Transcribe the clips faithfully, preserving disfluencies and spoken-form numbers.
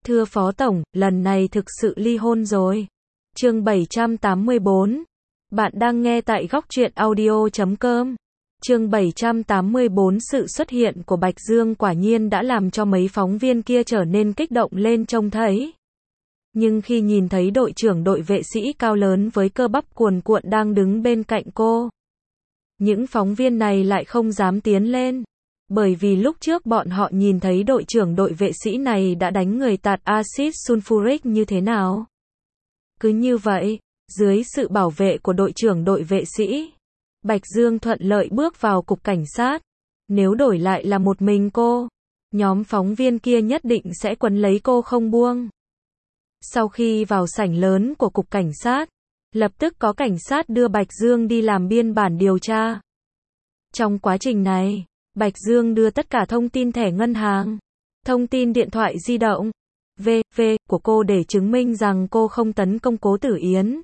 Thưa Phó Tổng, lần này thực sự ly hôn rồi. Chương bảy trăm tám mươi bốn. Bạn đang nghe tại góc truyện audio chấm com. Chương bảy trăm tám mươi bốn. Sự xuất hiện của Bạch Dương quả nhiên đã làm cho mấy phóng viên kia trở nên kích động lên trông thấy. Nhưng khi nhìn thấy đội trưởng đội vệ sĩ cao lớn với cơ bắp cuồn cuộn đang đứng bên cạnh cô, những phóng viên này lại không dám tiến lên. Bởi vì lúc trước bọn họ nhìn thấy đội trưởng đội vệ sĩ này đã đánh người tạt axit sulfuric như thế nào. Cứ như vậy, dưới sự bảo vệ của đội trưởng đội vệ sĩ, Bạch Dương thuận lợi bước vào cục cảnh sát. Nếu đổi lại là một mình cô, nhóm phóng viên kia nhất định sẽ quấn lấy cô không buông. Sau khi vào sảnh lớn của cục cảnh sát, lập tức có cảnh sát đưa Bạch Dương đi làm biên bản điều tra. Trong quá trình này, Bạch Dương đưa tất cả thông tin thẻ ngân hàng, thông tin điện thoại di động, vân vân của cô để chứng minh rằng cô không tấn công Cố Tử Yến.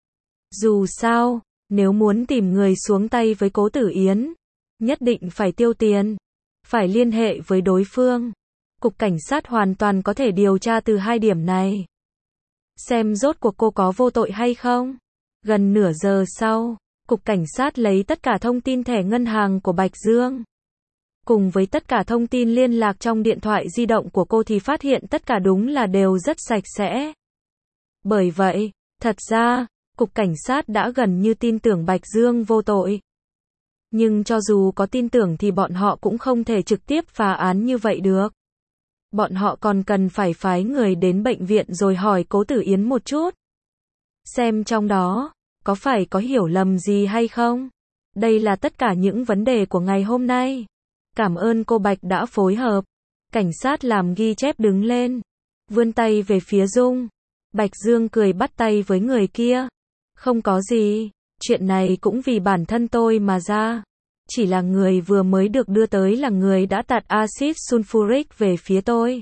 Dù sao, nếu muốn tìm người xuống tay với Cố Tử Yến, nhất định phải tiêu tiền, phải liên hệ với đối phương. Cục cảnh sát hoàn toàn có thể điều tra từ hai điểm này, xem rốt cuộc cô có vô tội hay không. Gần nửa giờ sau, cục cảnh sát lấy tất cả thông tin thẻ ngân hàng của Bạch Dương, cùng với tất cả thông tin liên lạc trong điện thoại di động của cô thì phát hiện tất cả đúng là đều rất sạch sẽ. Bởi vậy, thật ra, cục cảnh sát đã gần như tin tưởng Bạch Dương vô tội. Nhưng cho dù có tin tưởng thì bọn họ cũng không thể trực tiếp phá án như vậy được. Bọn họ còn cần phải phái người đến bệnh viện rồi hỏi Cố Tử Yến một chút, xem trong đó có phải có hiểu lầm gì hay không. Đây là tất cả những vấn đề của ngày hôm nay. Cảm ơn cô Bạch đã phối hợp. Cảnh sát làm ghi chép đứng lên, vươn tay về phía Dung. Bạch Dương cười bắt tay với người kia. Không có gì, chuyện này cũng vì bản thân tôi mà ra. Chỉ là người vừa mới được đưa tới là người đã tạt axit sulfuric về phía tôi.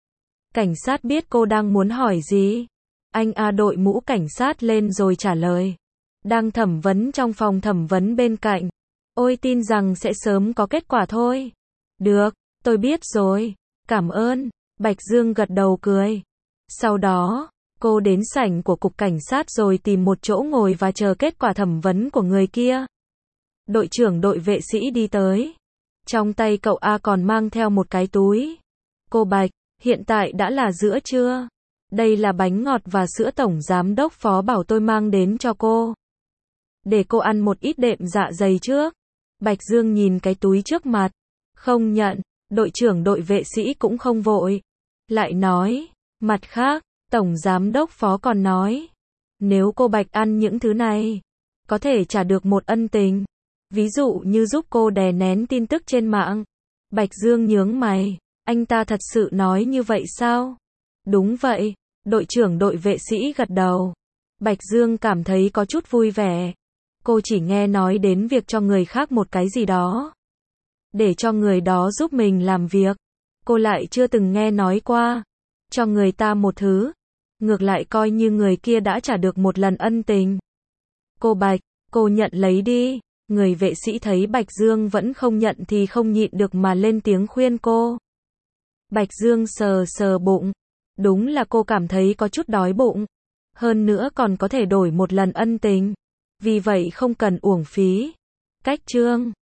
Cảnh sát biết cô đang muốn hỏi gì. Anh A đội mũ cảnh sát lên rồi trả lời. Đang thẩm vấn trong phòng thẩm vấn bên cạnh. Ôi tin rằng sẽ sớm có kết quả thôi. Được, tôi biết rồi. Cảm ơn. Bạch Dương gật đầu cười. Sau đó, cô đến sảnh của cục cảnh sát rồi tìm một chỗ ngồi và chờ kết quả thẩm vấn của người kia. Đội trưởng đội vệ sĩ đi tới. Trong tay cậu A còn mang theo một cái túi. Cô Bạch, hiện tại đã là giữa trưa. Đây là bánh ngọt và sữa tổng giám đốc Phó bảo tôi mang đến cho cô, để cô ăn một ít đệm dạ dày trước. Bạch Dương nhìn cái túi trước mặt, không nhận. Đội trưởng đội vệ sĩ cũng không vội, lại nói, mặt khác, tổng giám đốc Phó còn nói, nếu cô Bạch ăn những thứ này, có thể trả được một ân tình, ví dụ như giúp cô đè nén tin tức trên mạng. Bạch Dương nhướng mày, anh ta thật sự nói như vậy sao? Đúng vậy, đội trưởng đội vệ sĩ gật đầu. Bạch Dương cảm thấy có chút vui vẻ. Cô chỉ nghe nói đến việc cho người khác một cái gì đó, để cho người đó giúp mình làm việc. Cô lại chưa từng nghe nói qua cho người ta một thứ, ngược lại coi như người kia đã trả được một lần ân tình. Cô Bạch, cô nhận lấy đi. Người vệ sĩ thấy Bạch Dương vẫn không nhận thì không nhịn được mà lên tiếng khuyên cô. Bạch Dương sờ sờ bụng. Đúng là cô cảm thấy có chút đói bụng. Hơn nữa còn có thể đổi một lần ân tình. Vì vậy không cần uổng phí. Cách chương